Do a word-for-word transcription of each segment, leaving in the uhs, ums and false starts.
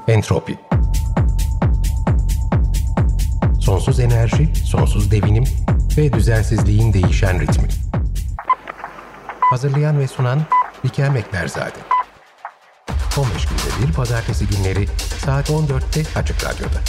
Entropi. Sonsuz enerji, sonsuz devinim ve düzensizliğin değişen ritmi. Hazırlayan ve sunan Bikem Ekberzade. on beş günde bir pazartesi günleri saat on dörtte Açık Radyo'da.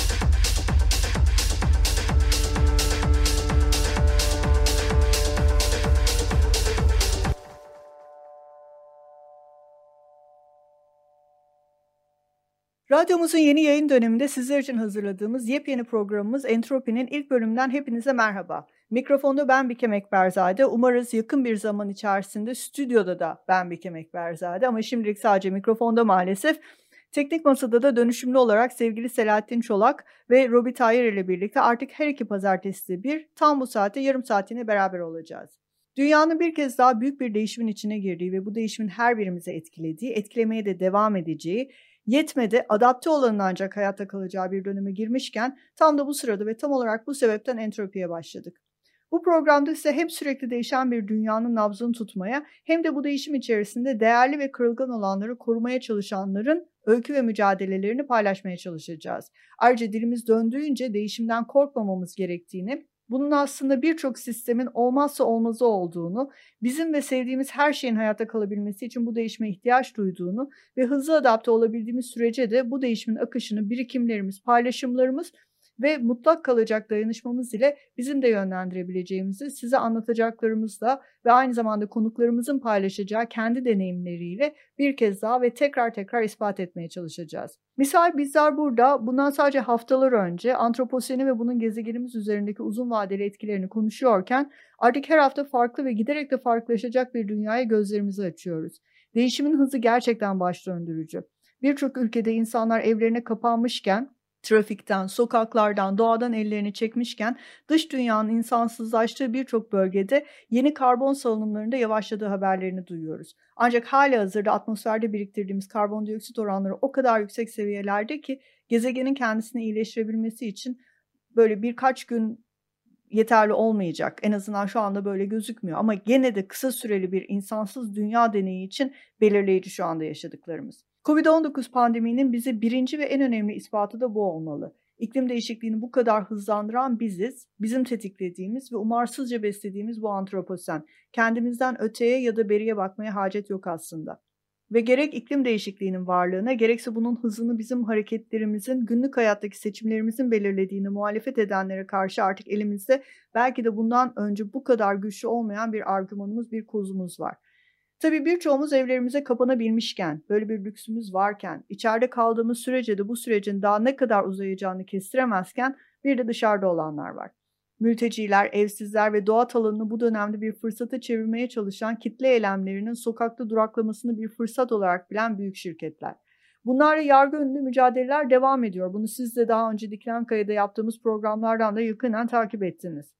Radyomuzun yeni yayın döneminde sizler için hazırladığımız yepyeni programımız Entropi'nin ilk bölümünden hepinize merhaba. Mikrofonda ben Bikem Ekberzade. Umarız yakın bir zaman içerisinde stüdyoda da ben Bikem Ekberzade ama şimdilik sadece mikrofonda maalesef. Teknik masada da dönüşümlü olarak sevgili Selahattin Çolak ve Robi Tayyar ile birlikte artık her iki pazartesi bir tam bu saatte yarım saatine beraber olacağız. Dünyanın bir kez daha büyük bir değişimin içine girdiği ve bu değişimin her birimizi etkilediği, etkilemeye de devam edeceği, yetmedi, adapte olanın ancak hayatta kalacağı bir döneme girmişken tam da bu sırada ve tam olarak bu sebepten entropiye başladık. Bu programda ise hem sürekli değişen bir dünyanın nabzını tutmaya hem de bu değişim içerisinde değerli ve kırılgan olanları korumaya çalışanların öykü ve mücadelelerini paylaşmaya çalışacağız. Ayrıca dilimiz döndüğünce değişimden korkmamamız gerektiğini, bunun aslında birçok sistemin olmazsa olmazı olduğunu, bizim ve sevdiğimiz her şeyin hayatta kalabilmesi için bu değişime ihtiyaç duyduğunu ve hızlı adapte olabildiğimiz sürece de bu değişimin akışını birikimlerimiz, paylaşımlarımız ve mutlak kalacak dayanışmamız ile bizim de yönlendirebileceğimizi size anlatacaklarımızla ve aynı zamanda konuklarımızın paylaşacağı kendi deneyimleriyle bir kez daha ve tekrar tekrar ispat etmeye çalışacağız. Misal bizler burada bundan sadece haftalar önce antroposeni ve bunun gezegenimiz üzerindeki uzun vadeli etkilerini konuşuyorken artık her hafta farklı ve giderek de farklılaşacak bir dünyaya gözlerimizi açıyoruz. Değişimin hızı gerçekten baş döndürücü. Birçok ülkede insanlar evlerine kapanmışken, trafikten, sokaklardan, doğadan ellerini çekmişken dış dünyanın insansızlaştığı birçok bölgede yeni karbon salınımlarında yavaşladığı haberlerini duyuyoruz. Ancak halihazırda atmosferde biriktirdiğimiz karbondioksit oranları o kadar yüksek seviyelerde ki gezegenin kendisini iyileştirebilmesi için böyle birkaç gün yeterli olmayacak. En azından şu anda böyle gözükmüyor ama gene de kısa süreli bir insansız dünya deneyi için belirleyici şu anda yaşadıklarımız. kovid on dokuz pandeminin bize birinci ve en önemli ispatı da bu olmalı. İklim değişikliğini bu kadar hızlandıran biziz, bizim tetiklediğimiz ve umarsızca beslediğimiz bu antroposen. Kendimizden öteye ya da beriye bakmaya hacet yok aslında. Ve gerek iklim değişikliğinin varlığına, gerekse bunun hızını bizim hareketlerimizin, günlük hayattaki seçimlerimizin belirlediğini muhalefet edenlere karşı artık elimizde belki de bundan önce bu kadar güçlü olmayan bir argümanımız, bir kozumuz var. Tabii birçoğumuz evlerimize kapanabilmişken, böyle bir lüksümüz varken, içeride kaldığımız sürece de bu sürecin daha ne kadar uzayacağını kestiremezken bir de dışarıda olanlar var. Mülteciler, evsizler ve doğa alanını bu dönemde bir fırsata çevirmeye çalışan kitle eylemlerinin sokakta duraklamasını bir fırsat olarak bilen büyük şirketler. Bunlarla yargı önünde mücadeleler devam ediyor. Bunu siz de daha önce Diklenkaya'da yaptığımız programlardan da yakından takip ettiniz.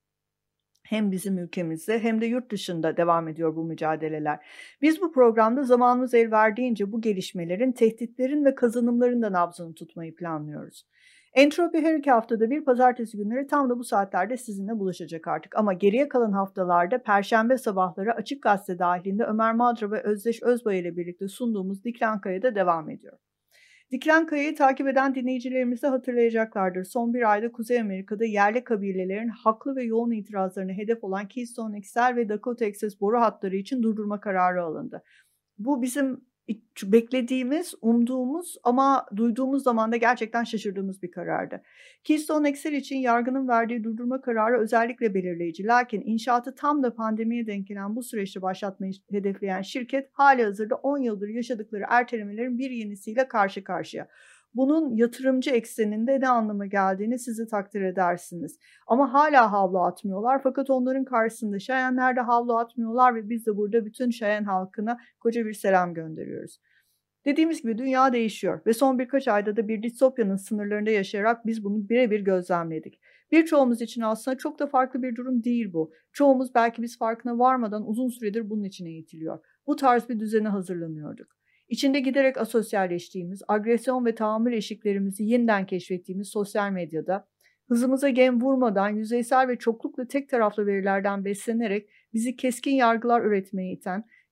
Hem bizim ülkemizde hem de yurt dışında devam ediyor bu mücadeleler. Biz bu programda zamanımız el verdiğince bu gelişmelerin, tehditlerin ve kazanımların da nabzını tutmayı planlıyoruz. Entropi her iki haftada bir pazartesi günleri tam da bu saatlerde sizinle buluşacak artık. Ama geriye kalan haftalarda perşembe sabahları Açık Gazete dahilinde Ömer Madra ve Özdeş Özbay ile birlikte sunduğumuz Diklenkaya'da devam ediyor. Diklenkaya'yı takip eden dinleyicilerimiz de hatırlayacaklardır. Son bir ayda Kuzey Amerika'da yerli kabilelerin haklı ve yoğun itirazlarına hedef olan Keystone X L ve Dakota Access boru hatları için durdurma kararı alındı. Bu bizim beklediğimiz, umduğumuz ama duyduğumuz zaman da gerçekten şaşırdığımız bir karardı. Keystone X L için yargının verdiği durdurma kararı özellikle belirleyici. Lakin inşaatı tam da pandemiye denk gelen bu süreçte başlatmayı hedefleyen şirket halihazırda on yıldır yaşadıkları ertelemelerin bir yenisiyle karşı karşıya. Bunun yatırımcı ekseninde ne anlama geldiğini siz de takdir edersiniz. Ama hala havlu atmıyorlar fakat onların karşısında Şayenler de havlu atmıyorlar ve biz de burada bütün Şayen halkına koca bir selam gönderiyoruz. Dediğimiz gibi dünya değişiyor ve son birkaç ayda da bir distopyanın sınırlarında yaşayarak biz bunu birebir gözlemledik. Birçoğumuz için aslında çok da farklı bir durum değil bu. Çoğumuz belki biz farkına varmadan uzun süredir bunun için eğitiliyor. Bu tarz bir düzene hazırlanıyorduk. İçinde giderek asosyalleştiğimiz, agresyon ve tahammül eşiklerimizi yeniden keşfettiğimiz sosyal medyada, hızımıza gem vurmadan yüzeysel ve çoklukla tek taraflı verilerden beslenerek bizi keskin yargılar üretmeye iten,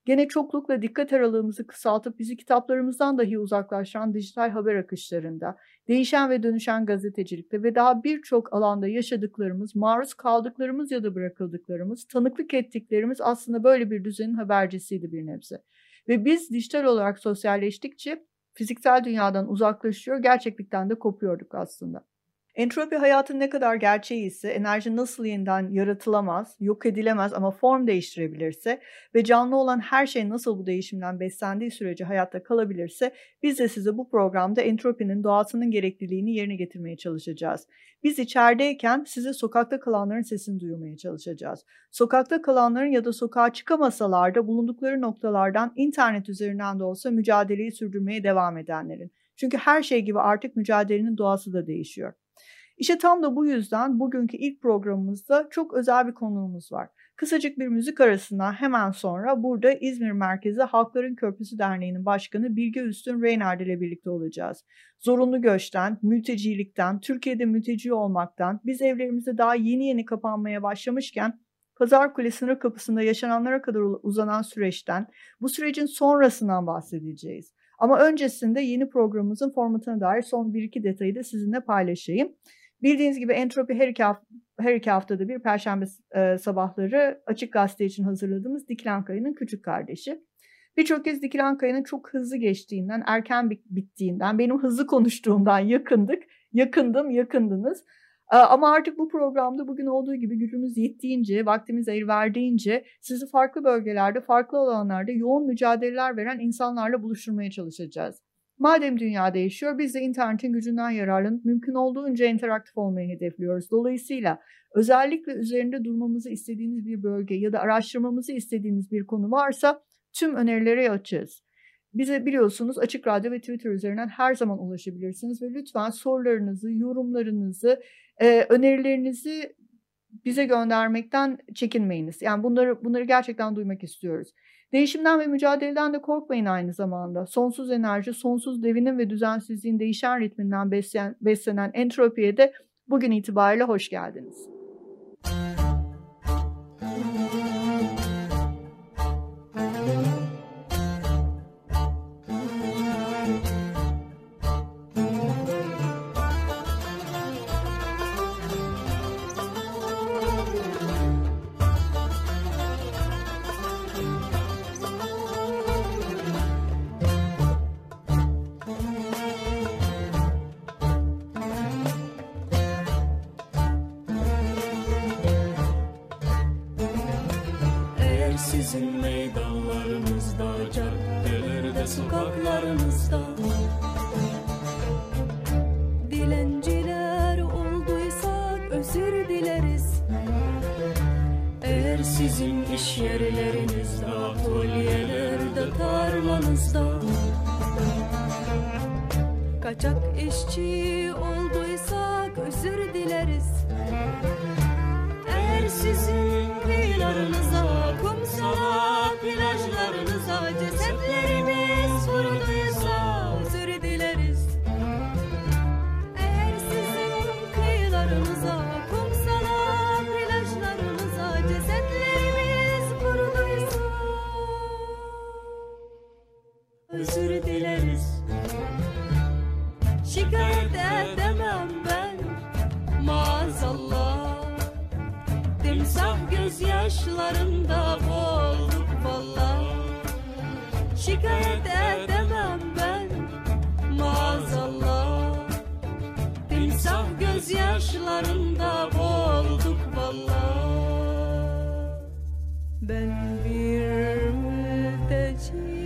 Gene çoklukla dikkat aralığımızı kısaltıp bizi kitaplarımızdan dahi uzaklaştıran dijital haber akışlarında, değişen ve dönüşen gazetecilikte ve daha birçok alanda yaşadıklarımız, maruz kaldıklarımız ya da bırakıldıklarımız, tanıklık ettiklerimiz aslında böyle bir düzenin habercisiydi bir nebze. Ve biz dijital olarak sosyalleştikçe fiziksel dünyadan uzaklaşıyor, gerçeklikten de kopuyorduk aslında. Entropi hayatın ne kadar gerçeği ise, enerji nasıl yeniden yaratılamaz, yok edilemez ama form değiştirebilirse ve canlı olan her şey nasıl bu değişimden beslendiği sürece hayatta kalabilirse, biz de size bu programda entropinin doğasının gerekliliğini yerine getirmeye çalışacağız. Biz içerideyken size sokakta kalanların sesini duyurmaya çalışacağız. Sokakta kalanların ya da sokağa çıkamasalar da bulundukları noktalardan internet üzerinden de olsa mücadeleyi sürdürmeye devam edenlerin. Çünkü her şey gibi artık mücadelenin doğası da değişiyor. İşte tam da bu yüzden bugünkü ilk programımızda çok özel bir konuğumuz var. Kısacık bir müzik arasından hemen sonra burada İzmir merkezi Halkların Köprüsü Derneği'nin başkanı Bilge Üstün Reynard ile birlikte olacağız. Zorunlu göçten, mültecilikten, Türkiye'de mülteci olmaktan, biz evlerimize daha yeni yeni kapanmaya başlamışken Pazarkule sınır kapısında yaşananlara kadar uzanan süreçten, bu sürecin sonrasından bahsedeceğiz. Ama öncesinde yeni programımızın formatına dair son bir iki detayı da sizinle paylaşayım. Bildiğiniz gibi Entropi her iki, hafta, her iki haftada bir Perşembe e, sabahları Açık Gazete için hazırladığımız Dikilen Kaya'nın küçük kardeşi. Birçok kez Dikilen Kaya'nın çok hızlı geçtiğinden, erken bittiğinden, benim hızlı konuştuğumdan yakındık. Yakındım, yakındınız. E, ama artık bu programda bugün olduğu gibi gücümüz yettiğince, vaktimiz el verdiğince sizi farklı bölgelerde, farklı alanlarda yoğun mücadeleler veren insanlarla buluşturmaya çalışacağız. Madem dünya değişiyor, biz de internetin gücünden yararlanıp mümkün olduğunca interaktif olmayı hedefliyoruz. Dolayısıyla özellikle üzerinde durmamızı istediğiniz bir bölge ya da araştırmamızı istediğiniz bir konu varsa tüm önerilere açığız. Bize biliyorsunuz Açık Radyo ve Twitter üzerinden her zaman ulaşabilirsiniz ve lütfen sorularınızı, yorumlarınızı, e, önerilerinizi bize göndermekten çekinmeyiniz. Yani bunları bunları gerçekten duymak istiyoruz. Değişimden ve mücadeleden de korkmayın aynı zamanda. Sonsuz enerji, sonsuz devinin ve düzensizliğin değişen ritminden besleyen, beslenen entropiye de bugün itibariyle hoş geldiniz. Sizin meydanlarınızda, caddelerde, sokaklarınızda dilenciler olduysak özür dileriz. Eğer sizin iş yerlerinizde, atölyelerde, tarlanızda kaçak işçi olduysak özür dileriz. Eğer sizin kıyılarınıza, kumsala, plajlarınıza cesetlerimiz vuruluysa özür dileriz. Eğer sizin kıyılarınıza, kumsala, plajlarınıza cesetlerimiz vuruluysa özür dileriz. Şikayet edemem ben maazallah. Timsah gözyaşlarında boğulduk valla. Şikayet edemem ben maazallah. Timsah gözyaşlarında boğulduk valla. Ben bir mülteci.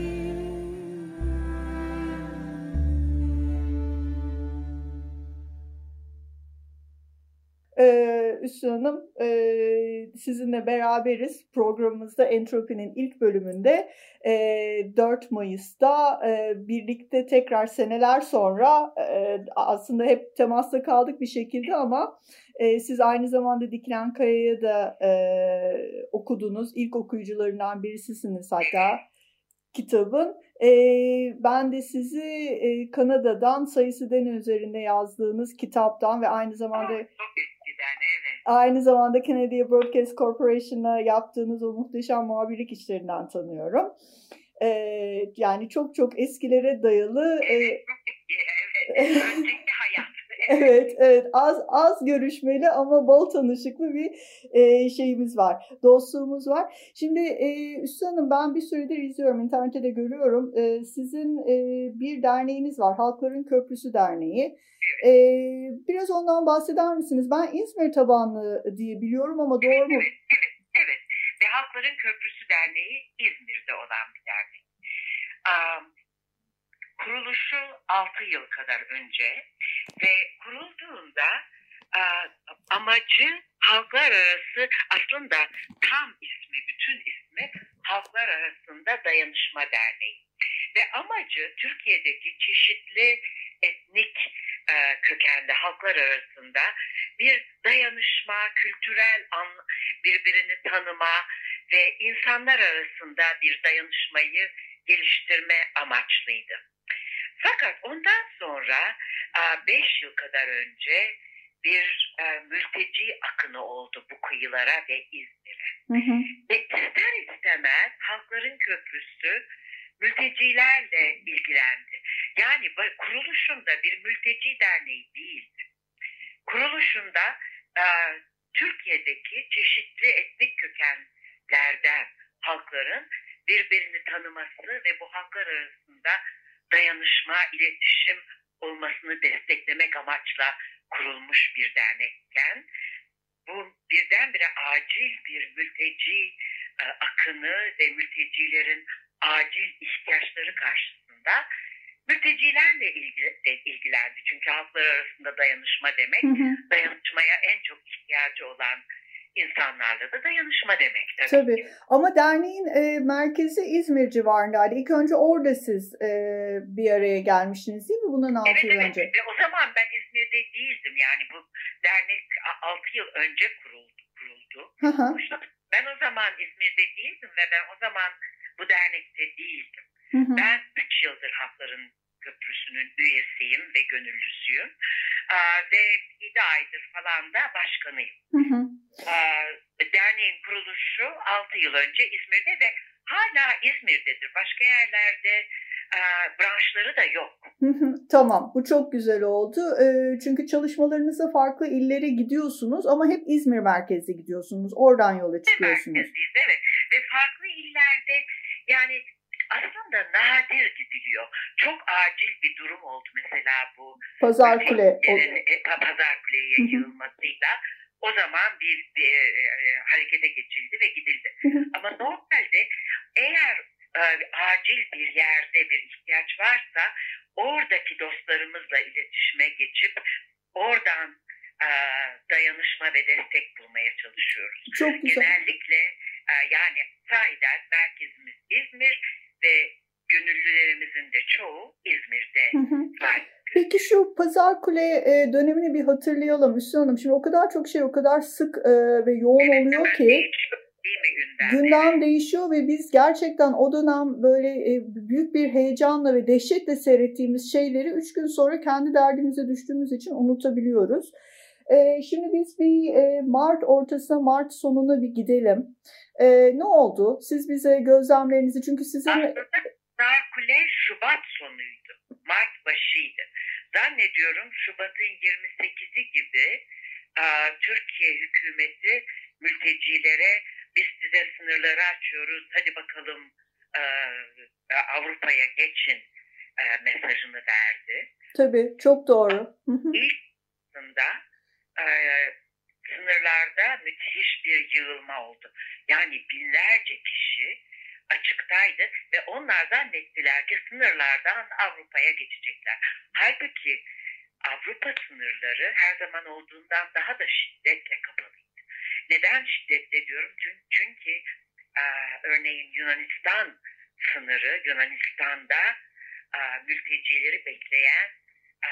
Ee, Üstün Hanım, e, sizinle beraberiz. Programımızda Entropi'nin ilk bölümünde e, dört Mayıs'ta e, birlikte tekrar seneler sonra e, aslında hep temasta kaldık bir şekilde ama e, siz aynı zamanda Dikilen Kaya'yı da e, okudunuz. İlk okuyucularından birisisiniz hatta kitabın. E, ben de sizi e, Kanada'dan sayısı den üzerinde yazdığınız kitaptan ve aynı zamanda çok eskiden, evet. Aynı zamanda Canadian Broadcast Corporation'a yaptığınız o muhteşem muhabirlik işlerinden tanıyorum. Ee, yani çok çok eskilere dayalı. Evet, e... evet. Önceki hayat. Evet, evet. Az az görüşmeli ama bol tanışıklı bir e, şeyimiz var, dostluğumuz var. Şimdi e, Üstü Hanım, ben bir süredir izliyorum, internette de görüyorum. E, sizin e, bir derneğiniz var, Halkların Köprüsü Derneği. E, biraz ondan bahseder misiniz? Ben İzmir tabanlı diye biliyorum ama doğru mu? Evet, evet, evet. Ve Halkların Köprüsü Derneği İzmir'de olan bir dernek. Um, Kuruluşu altı yıl kadar önce ve kurulduğunda a, amacı halklar arası, aslında tam ismi, bütün ismi Halklar Arasında Dayanışma Derneği. Ve amacı Türkiye'deki çeşitli etnik e, kökenli halklar arasında bir dayanışma, kültürel an, birbirini tanıma ve insanlar arasında bir dayanışmayı geliştirme amaçlıydı. Fakat ondan sonra beş yıl kadar önce bir mülteci akını oldu bu kıyılara ve İzmir'e. Hı hı. Ve ister istemez Halkların Köprüsü mültecilerle ilgilendi. Yani kuruluşunda bir mülteci derneği değildi. Kuruluşunda Türkiye'deki çeşitli etnik kökenlerden halkların birbirini tanıması ve bu halklar arasında dayanışma, iletişim olmasını desteklemek amaçla kurulmuş bir dernekken, bu birdenbire acil bir mülteci e, akını ve mültecilerin acil ihtiyaçları karşısında mültecilerle ilgili, ilgilendi. Çünkü halklar arasında dayanışma demek, hı hı. dayanışmaya en çok ihtiyacı olan İnsanlarla da dayanışma demek tabii. Tabii. Ama derneğin e, merkezi İzmir civarındaydı. İlk önce orada siz e, bir araya gelmiştiniz değil mi? Bundan altı evet, yıl evet. önce. Ve o zaman ben İzmir'de değildim. Yani bu dernek altı yıl önce kuruldu. kuruldu. Hı hı. Ben o zaman İzmir'de değildim ve ben o zaman bu dernekte değildim. Hı hı. Ben üç yıldır Halkların Köprüsü'nün üyesiyim ve gönüllüsüyüm. Aa, ve yedi aydır falan da başkanıyım. Hı hı. Aa, derneğin kuruluşu altı yıl önce İzmir'de ve hala İzmir'dedir. Başka yerlerde aa, branşları da yok. Hı hı, tamam, bu çok güzel oldu. E, çünkü çalışmalarınıza farklı illere gidiyorsunuz ama hep İzmir merkezli gidiyorsunuz. Oradan yola çıkıyorsunuz. Merkezliyiz, evet. Ve farklı illerde yani aslında nadir gidiliyor. Çok acil bir durum oldu mesela bu Pazarkule e, Pazarkule'ye yayılmasıyla. O zaman bir, bir e, harekete geçildi ve gidildi. Hı hı. Ama normalde eğer e, acil bir yerde bir ihtiyaç varsa oradaki dostlarımızla iletişime geçip oradan e, dayanışma ve destek bulmaya çalışıyoruz. Çok güzel. Genellikle e, yani sahiden merkezimiz İzmir ve gönüllülerimizin de çoğu İzmir'de var. Peki şu Pazarkule e, dönemini bir hatırlayalım Üstü Hanım. Şimdi o kadar çok şey, o kadar sık e, ve yoğun evet, oluyor ki değişiyor, değil mi gündem? gündem değişiyor ve biz gerçekten o dönem böyle e, büyük bir heyecanla ve dehşetle seyrettiğimiz şeyleri üç gün sonra kendi derdimize düştüğümüz için unutabiliyoruz. E, şimdi biz bir e, Mart ortasına, Mart sonuna bir gidelim. E, ne oldu? Siz bize gözlemlerinizi, çünkü sizin... Aslında Pazarkule Şubat sonuydu. Mart başıydı. Zannediyorum Şubat'ın yirmi sekizi gibi a, Türkiye hükümeti mültecilere biz size sınırları açıyoruz, hadi bakalım a, Avrupa'ya geçin a, mesajını verdi. Tabii, çok doğru. İlk aslında a, sınırlarda müthiş bir yığılma oldu. Yani binlerce kişi açıktaydı ve onlar zannettiler ki sınırlardan Avrupa'ya geçecekler. Halbuki Avrupa sınırları her zaman olduğundan daha da şiddetle kapalıydı. Neden şiddetle diyorum? Çünkü, çünkü e, örneğin Yunanistan sınırı, Yunanistan'da e, mültecileri bekleyen e,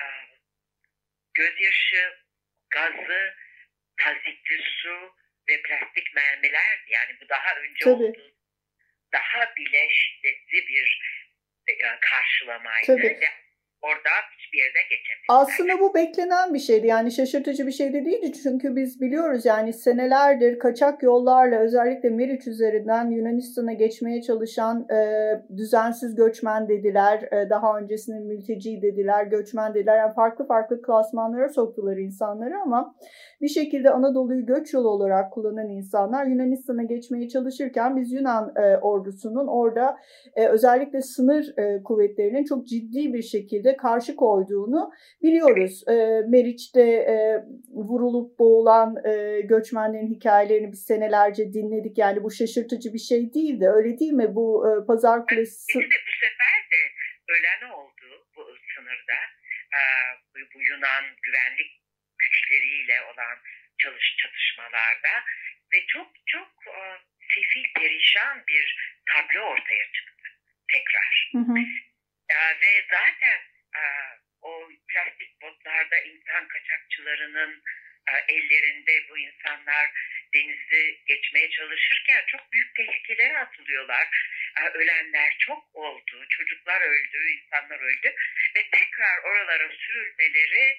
gözyaşı, gazı, tazikli su ve plastik mermilerdi. Yani bu daha önce Tabii. oldu. Daha bile şiddetli bir e, karşılamaydı. Tabii. oradan hiçbir yere geçemediler. Aslında bu beklenen bir şeydi. Yani şaşırtıcı bir şey de değildi. Çünkü biz biliyoruz yani senelerdir kaçak yollarla özellikle Meriç üzerinden Yunanistan'a geçmeye çalışan e, düzensiz göçmen dediler. E, daha öncesinde mülteci dediler, göçmen dediler. Yani farklı farklı klasmanlara soktular insanları ama bir şekilde Anadolu'yu göç yolu olarak kullanan insanlar Yunanistan'a geçmeye çalışırken biz Yunan e, ordusunun orada e, özellikle sınır e, kuvvetlerinin çok ciddi bir şekilde karşı koyduğunu biliyoruz. E, Meriç'te e, vurulup boğulan e, göçmenlerin hikayelerini biz senelerce dinledik. Yani bu şaşırtıcı bir şey değildi. Öyle değil mi? Bu e, Pazar Kulesi... Bir de bu sefer de ölen oldu bu sınırda. E, bu, bu Yunan güvenlik güçleriyle olan çalış çatışmalarda ve çok çok e, sefil, perişan bir tablo ortaya çıktı tekrar. Hı hı. E, ve zaten e, o plastik botlarda insan kaçakçılarının e, ellerinde bu insanlar denizi geçmeye çalışırken çok büyük tehlikelere atılıyorlar. E, ölenler çok oldu, çocuklar öldü, insanlar öldü ve tekrar oralara sürülmeleri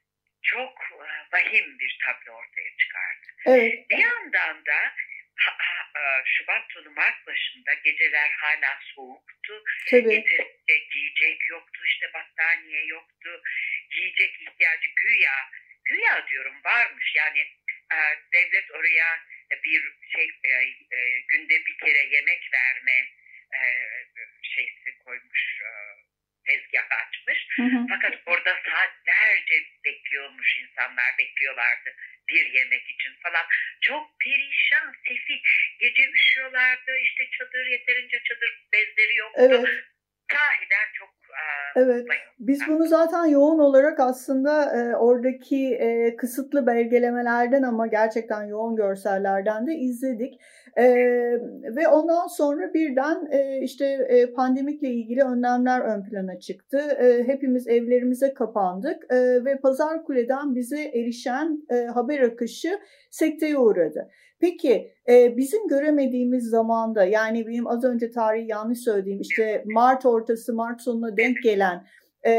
çok e, vahim bir tablo ortaya çıkardı. Evet. Bir yandan da ha, ha, Şubat sonu Mart başında geceler hala soğuktu. Tabii. Yeterince giyecek yoktu, işte battaniye yoktu. Yiyecek ihtiyacı güya, güya diyorum varmış. Yani e, devlet oraya bir şey e, e, günde bir kere yemek verme e, şeysi koymuş, e, tezgah açmış. Hı hı. Fakat orada saatlerce bekliyormuş, insanlar bekliyorlardı bir yemek için falan. Çok perişan, sefil. Gece üşüyorlardı, işte çadır, yeterince çadır bezleri yoktu. Evet. Sahiden çok... E, Evet. Biz bunu zaten yoğun olarak aslında e, oradaki e, kısıtlı belgelemelerden ama gerçekten yoğun görsellerden de izledik. E, ve ondan sonra birden e, işte e, pandemikle ilgili önlemler ön plana çıktı. E, hepimiz evlerimize kapandık e, ve Pazarkule'den bize erişen e, haber akışı sekteye uğradı. Peki e, bizim göremediğimiz zamanda, yani benim az önce tarihi yanlış söylediğim işte Mart ortası Mart sonuna denk gelen e,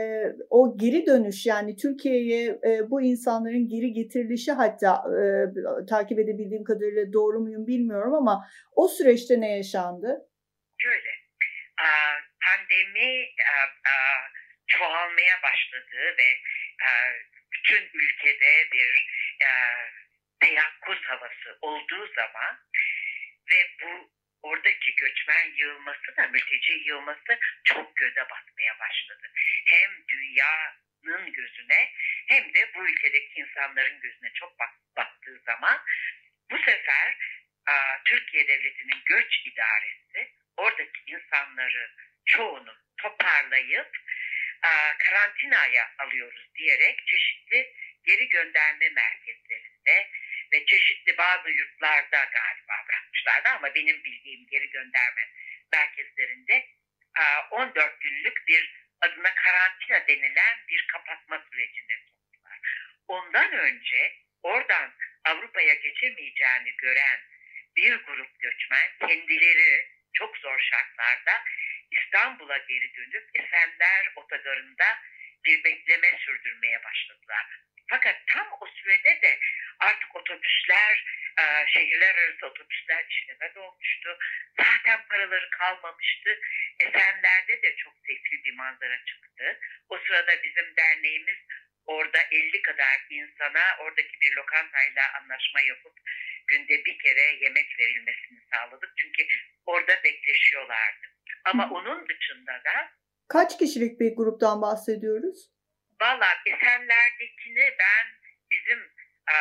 o geri dönüş, yani Türkiye'ye e, bu insanların geri getirilişi, hatta e, takip edebildiğim kadarıyla doğru muyum bilmiyorum ama o süreçte ne yaşandı? Şöyle, pandemi çoğalmaya başladı ve bütün ülkede bir teyakkuz havası olduğu zaman ve bu oradaki göçmen yığılması da mülteci yığılması çok göze batmaya başladı. Hem dünyanın gözüne hem de bu ülkedeki insanların gözüne çok battığı zaman bu sefer Türkiye Devleti'nin göç idaresi oradaki insanları çoğunu toparlayıp karantinaya alıyoruz diyerek çeşitli geri gönderme merkezlerinde ve çeşitli bazı yurtlarda galiba bırakmışlardı ama benim bildiğim geri gönderme merkezlerinde on dört günlük bir adına karantina denilen bir kapatma sürecine soktular. Ondan önce oradan Avrupa'ya geçemeyeceğini gören bir grup göçmen kendileri çok zor şartlarda İstanbul'a geri dönüp Esenler Otogarı'nda bir bekleme sürdürmeye başladılar. Fakat tam o sürede de artık otobüsler, şehirler arası otobüsler işlemez olmuştu. Zaten paraları kalmamıştı. Esenler'de de çok sefil bir manzara çıktı. O sırada bizim derneğimiz orada elli kadar insana oradaki bir lokantayla anlaşma yapıp günde bir kere yemek verilmesini sağladık. Çünkü orada bekleşiyorlardı. Ama onun dışında da... Kaç kişilik bir gruptan bahsediyoruz? Valla Esenler'dekini ben bizim e,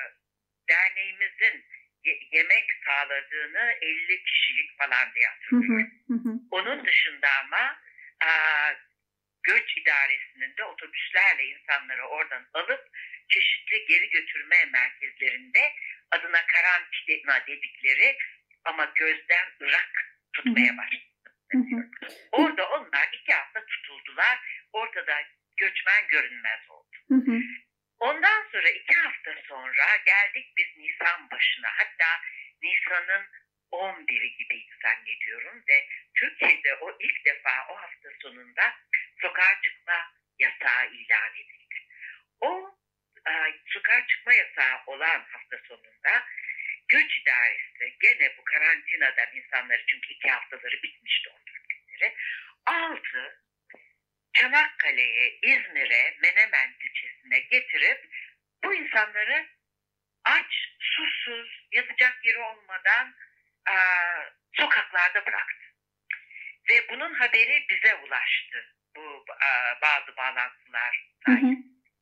derneğimizin ye- yemek sağladığını elli kişilik falan diye hatırlıyorum. Hı hı, hı. Onun dışında ama e, göç idaresinin de otobüslerle insanları oradan alıp çeşitli geri götürme merkezlerinde adına karantina dedikleri ama gözden ırak tutmaya başladı. Hı hı. Orada onlar iki hafta tutuldular. Ortada göçmen görünmez oldu. Hı hı. Ondan sonra iki hafta sonra geldik biz Nisan başına. Hatta Nisan'ın on biri gibiydi zannediyorum ve Türkiye'de o ilk defa o hafta sonunda sokağa çıkma yasağı ilan edildi. O e, sokağa çıkma yasağı olan hafta sonunda Göç İdaresi gene bu karantinadan insanları, çünkü iki haftaları bitmişti on dört günleri, aldı Çanakkale'ye, İzmir'e, Menemen ilçesine getirip bu insanları aç, susuz, yatacak yeri olmadan e, sokaklarda bıraktı. Ve bunun haberi bize ulaştı. Bu e, bazı bağlantılar sayesinde.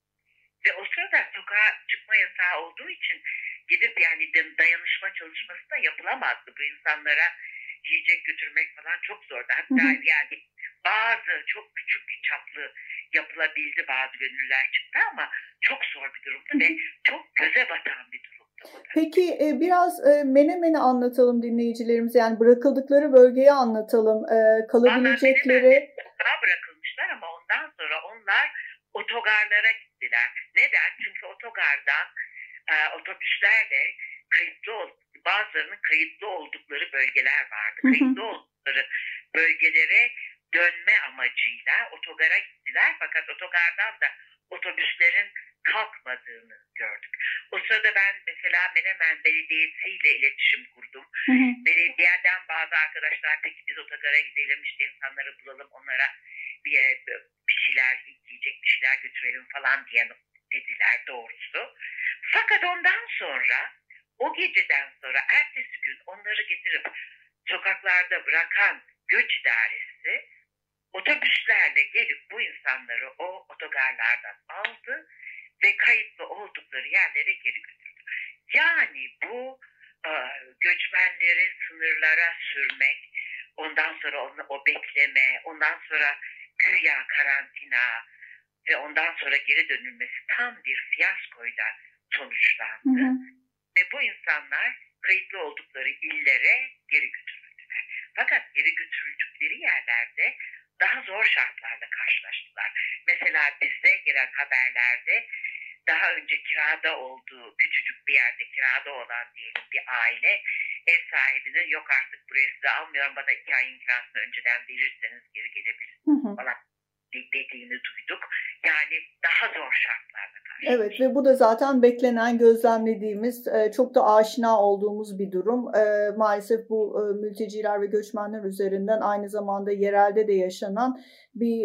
Ve o sırada sokağa çıkma yasağı olduğu için gidip yani dayanışma çalışması da yapılamazdı. Bu insanlara yiyecek götürmek falan çok zordu. Hatta hı hı. yani bazı çok küçük çaplı yapılabildi, bazı gönüllüler çıktı ama çok zor bir durumdu hı hı. ve çok göze batan bir durumdu. Peki biraz Menemen'i anlatalım dinleyicilerimize, yani bırakıldıkları bölgeyi anlatalım, kalabilecekleri. Daha bırakılmışlar ama ondan sonra onlar otogarlara gittiler. Neden? Çünkü otogardan otobüslerle kayıtlı, bazılarının kayıtlı oldukları bölgeler vardı. Hı hı. Kayıtlı oldukları bölgelere dönme amacıyla otogara gittiler. Fakat otogardan da otobüslerin kalkmadığını gördük. O sırada ben mesela Menemen Belediyesi ile iletişim kurdum. Hı hı. Belediyeden bazı arkadaşlar, peki biz otogara gidelim, işte insanları bulalım, onlara bir, bir şeyler yiyecek, bir şeyler götürelim falan diye dediler doğrusu. Fakat ondan sonra, o geceden sonra ertesi gün onları getirip sokaklarda bırakan Göç İdaresi otobüslerle gelip bu insanları o otogarlardan aldı ve kayıtlı oldukları yerlere geri götürdü. Yani bu e, göçmenleri sınırlara sürmek, ondan sonra onu, o bekleme, ondan sonra güya karantina ve ondan sonra geri dönülmesi tam bir fiyaskoyla sonuçlandı. Hı hı. Ve bu insanlar kayıtlı oldukları illere geri götürüldüler. Fakat geri götürüldükleri yerlerde daha zor şartlarla karşılaştılar. Mesela bizde gelen haberlerde daha önce kirada olduğu, küçücük bir yerde kirada olan diyelim bir aile, ev sahibinin yok artık burayı size almıyorum, bana iki ayın kirasını önceden verirseniz geri gelebilirsiniz falan dediğini duyduk. Yani daha zor şartlarla karşılaştık. Evet ve bu da zaten beklenen, gözlemlediğimiz, çok da aşina olduğumuz bir durum. Maalesef bu mülteciler ve göçmenler üzerinden aynı zamanda yerelde de yaşanan bir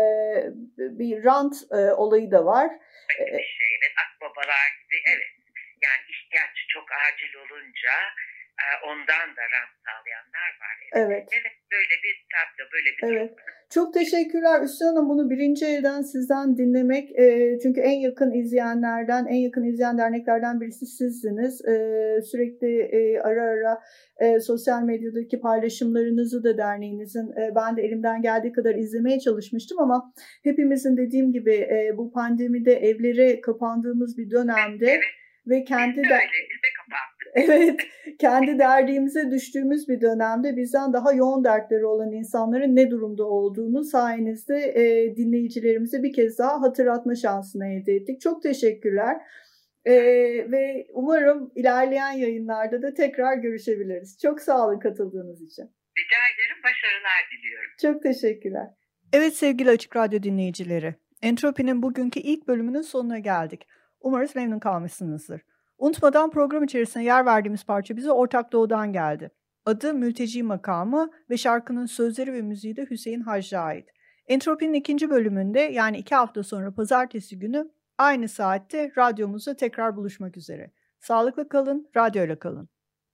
bir rant olayı da var. Evet, bir şey, evet, akbabalar gibi, evet. Yani ihtiyaç çok acil olunca ondan da rant sağlayanlar var. Evet, evet. evet böyle bir tablo, böyle bir evet. durum. Çok teşekkürler Üstün Hanım, bunu birinci elden sizden dinlemek. E, çünkü en yakın izleyenlerden, en yakın izleyen derneklerden birisi sizsiniz. E, sürekli e, ara ara e, sosyal medyadaki paylaşımlarınızı da derneğinizin e, ben de elimden geldiği kadar izlemeye çalışmıştım ama hepimizin dediğim gibi e, bu pandemide evlere kapandığımız bir dönemde evet. ve kendi de de evet, kendi derdiğimize düştüğümüz bir dönemde bizden daha yoğun dertleri olan insanların ne durumda olduğunu sayenizde e, dinleyicilerimize bir kez daha hatırlatma şansını elde ettik. Çok teşekkürler. E, ve umarım ilerleyen yayınlarda da tekrar görüşebiliriz. Çok sağ olun katıldığınız için. Rica ederim, başarılar diliyorum. Çok teşekkürler. Evet sevgili Açık Radyo dinleyicileri, Entropi'nin bugünkü ilk bölümünün sonuna geldik. Umarız memnun kalmışsınızdır. Unutmadan program içerisine yer verdiğimiz parça bize Ortak Doğu'dan geldi. Adı Mülteci Makamı ve şarkının sözleri ve müziği de Hüseyin Hacı'ya ait. Entropi'nin ikinci bölümünde, yani iki hafta sonra pazartesi günü aynı saatte radyomuzda tekrar buluşmak üzere. Sağlıklı kalın, radyoyla kalın.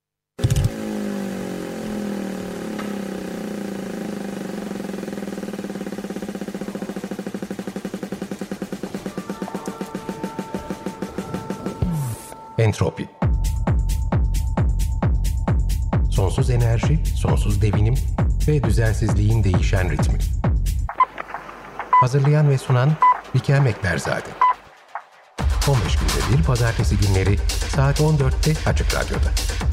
Entropi. Sonsuz enerji, sonsuz devinim ve düzensizliğin değişen ritmi. Hazırlayan ve sunan Bikem Ekberzade. on beş günde bir pazartesi günleri saat on dörtte Açık Radyo'da.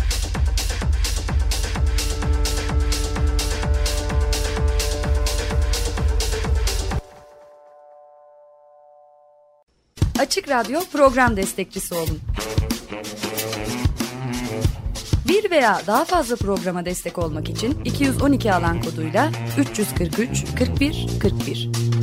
Açık Radyo program destekçisi olun. Bir veya daha fazla programa destek olmak için iki yüz on iki alan koduyla üç yüz kırk üç kırk bir kırk bir